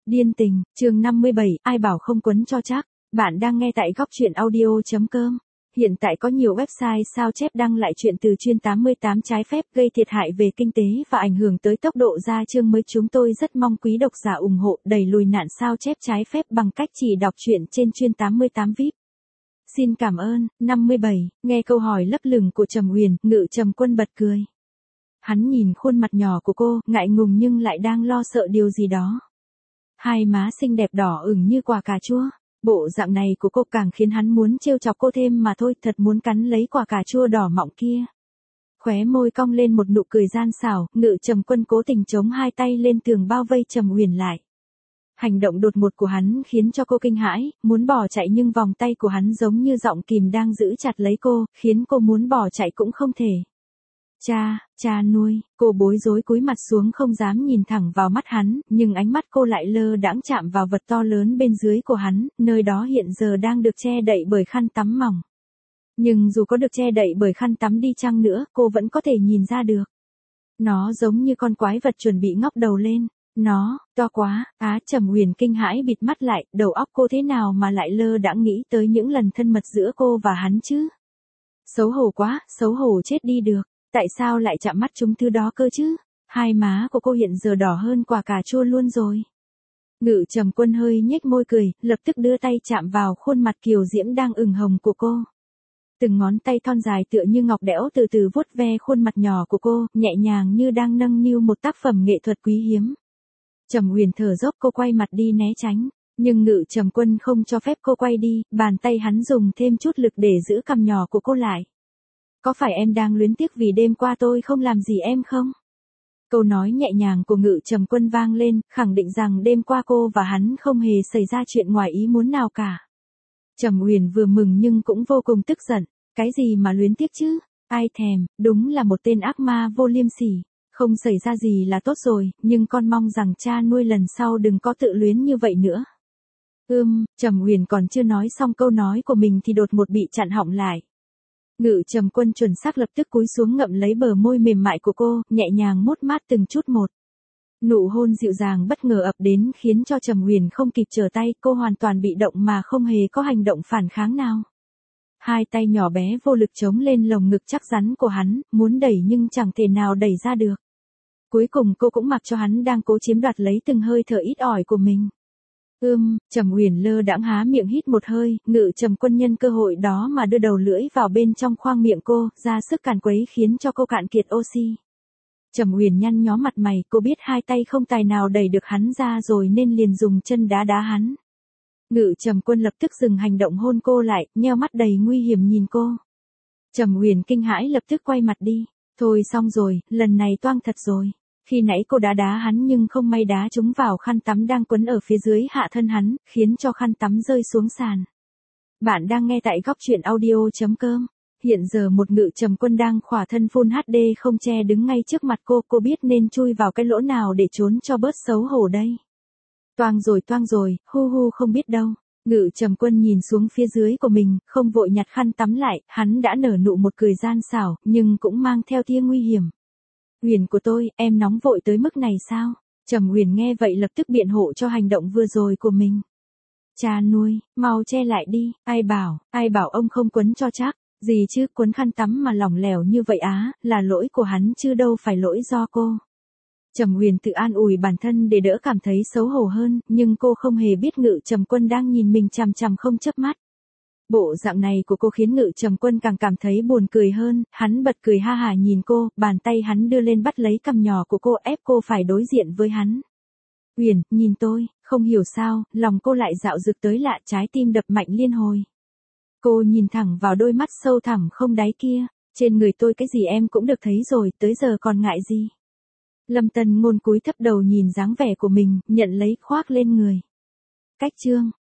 Điên tình, chương 57, ai bảo không quấn cho chắc. Bạn đang nghe tại góc truyện audio.com. Hiện tại có nhiều website sao chép đăng lại chuyện từ chuyên 88 trái phép gây thiệt hại về kinh tế và ảnh hưởng tới tốc độ ra chương mới. Chúng tôi rất mong quý độc giả ủng hộ đẩy lùi nạn sao chép trái phép bằng cách chỉ đọc truyện trên chuyên 88 VIP. Xin cảm ơn. 57, nghe câu hỏi lấp lửng của Trầm Huyền, Ngự Trầm Quân bật cười. Hắn nhìn khuôn mặt nhỏ của cô, ngại ngùng nhưng lại đang lo sợ điều gì đó. Hai má xinh đẹp đỏ ửng như quả cà chua. Bộ dạng này của cô càng khiến hắn muốn trêu chọc cô thêm mà thôi, thật muốn cắn lấy quả cà chua đỏ mọng kia. Khóe môi cong lên một nụ cười gian xảo, Ngự Trầm Quân cố tình chống hai tay lên tường bao vây Trầm Huyền lại. Hành động đột ngột của hắn khiến cho cô kinh hãi, muốn bỏ chạy nhưng vòng tay của hắn giống như giọng kìm đang giữ chặt lấy cô, khiến cô muốn bỏ chạy cũng không thể. Cha nuôi, cô bối rối cúi mặt xuống không dám nhìn thẳng vào mắt hắn, nhưng ánh mắt cô lại lơ đãng chạm vào vật to lớn bên dưới của hắn, nơi đó hiện giờ đang được che đậy bởi khăn tắm mỏng. Nhưng dù có được che đậy bởi khăn tắm đi chăng nữa, cô vẫn có thể nhìn ra được. Nó giống như con quái vật chuẩn bị ngóc đầu lên. Nó, to quá, Trầm Huyền kinh hãi bịt mắt lại, đầu óc cô thế nào mà lại lơ đãng nghĩ tới những lần thân mật giữa cô và hắn chứ? Xấu hổ quá, xấu hổ chết đi được. Tại sao lại chạm mắt chúng thứ đó cơ chứ? Hai má của cô hiện giờ đỏ hơn quả cà chua luôn rồi. Ngự Trầm Quân hơi nhếch môi cười, lập tức đưa tay chạm vào khuôn mặt kiều diễm đang ửng hồng của cô. Từng ngón tay thon dài tựa như ngọc đẽo từ từ vuốt ve khuôn mặt nhỏ của cô, nhẹ nhàng như đang nâng niu một tác phẩm nghệ thuật quý hiếm. Trầm Huyền thở dốc, cô quay mặt đi né tránh, nhưng Ngự Trầm Quân không cho phép cô quay đi, bàn tay hắn dùng thêm chút lực để giữ cằm nhỏ của cô lại. Có phải em đang luyến tiếc vì đêm qua tôi không làm gì em không? Câu nói nhẹ nhàng của Ngự Trầm Quân vang lên, khẳng định rằng đêm qua cô và hắn không hề xảy ra chuyện ngoài ý muốn nào cả. Trầm Huyền vừa mừng nhưng cũng vô cùng tức giận, cái gì mà luyến tiếc chứ? Ai thèm, đúng là một tên ác ma vô liêm sỉ. Không xảy ra gì là tốt rồi, nhưng con mong rằng cha nuôi lần sau đừng có tự luyến như vậy nữa. Trầm Huyền còn chưa nói xong câu nói của mình thì đột ngột bị chặn họng lại. Ngự Trầm Quân chuẩn xác lập tức cúi xuống ngậm lấy bờ môi mềm mại của cô, nhẹ nhàng mút mát từng chút một. Nụ hôn dịu dàng bất ngờ ập đến khiến cho Trầm Huyền không kịp trở tay, cô hoàn toàn bị động mà không hề có hành động phản kháng nào. Hai tay nhỏ bé vô lực chống lên lồng ngực chắc rắn của hắn, muốn đẩy nhưng chẳng thể nào đẩy ra được. Cuối cùng cô cũng mặc cho hắn đang cố chiếm đoạt lấy từng hơi thở ít ỏi của mình. Trầm Huyền lơ đãng há miệng hít một hơi, Ngự Trầm Quân nhân cơ hội đó mà đưa đầu lưỡi vào bên trong khoang miệng cô, ra sức càn quấy khiến cho cô cạn kiệt oxy. Trầm Huyền nhăn nhó mặt mày, cô biết hai tay không tài nào đẩy được hắn ra rồi nên liền dùng chân đá hắn. Ngự Trầm Quân lập tức dừng hành động hôn cô lại, nheo mắt đầy nguy hiểm nhìn cô. Trầm Huyền kinh hãi lập tức quay mặt đi. Thôi xong rồi, lần này toang thật rồi. Khi nãy cô đá hắn nhưng không may đá trúng vào khăn tắm đang quấn ở phía dưới hạ thân hắn, khiến cho khăn tắm rơi xuống sàn. Bạn đang nghe tại góc truyện audio.com. Hiện giờ một Ngự Trầm Quân đang khỏa thân Full HD không che đứng ngay trước mặt cô biết nên chui vào cái lỗ nào để trốn cho bớt xấu hổ đây. Toang rồi, hu không biết đâu. Ngự Trầm Quân nhìn xuống phía dưới của mình, không vội nhặt khăn tắm lại, hắn đã nở nụ một cười gian xảo, nhưng cũng mang theo tia nguy hiểm. Huyền của tôi, em nóng vội tới mức này sao? Trầm Huyền nghe vậy lập tức biện hộ cho hành động vừa rồi của mình. Cha nuôi, mau che lại đi, ai bảo ông không quấn cho chắc, gì chứ quấn khăn tắm mà lỏng lẻo như vậy là lỗi của hắn chứ đâu phải lỗi do cô. Trầm Huyền tự an ủi bản thân để đỡ cảm thấy xấu hổ hơn, nhưng cô không hề biết Ngự Trầm Quân đang nhìn mình chằm chằm không chớp mắt. Bộ dạng này của cô khiến Ngự Trầm Quân càng cảm thấy buồn cười hơn, hắn bật cười ha hả nhìn cô, bàn tay hắn đưa lên bắt lấy cằm nhỏ của cô ép cô phải đối diện với hắn. Huyền, nhìn tôi, không hiểu sao, lòng cô lại dạo dực tới lạ, trái tim đập mạnh liên hồi. Cô nhìn thẳng vào đôi mắt sâu thẳm không đáy kia, trên người tôi cái gì em cũng được thấy rồi, tới giờ còn ngại gì. Lâm Tân Ngôn cúi thấp đầu nhìn dáng vẻ của mình, nhận lấy khoác lên người. Cách chương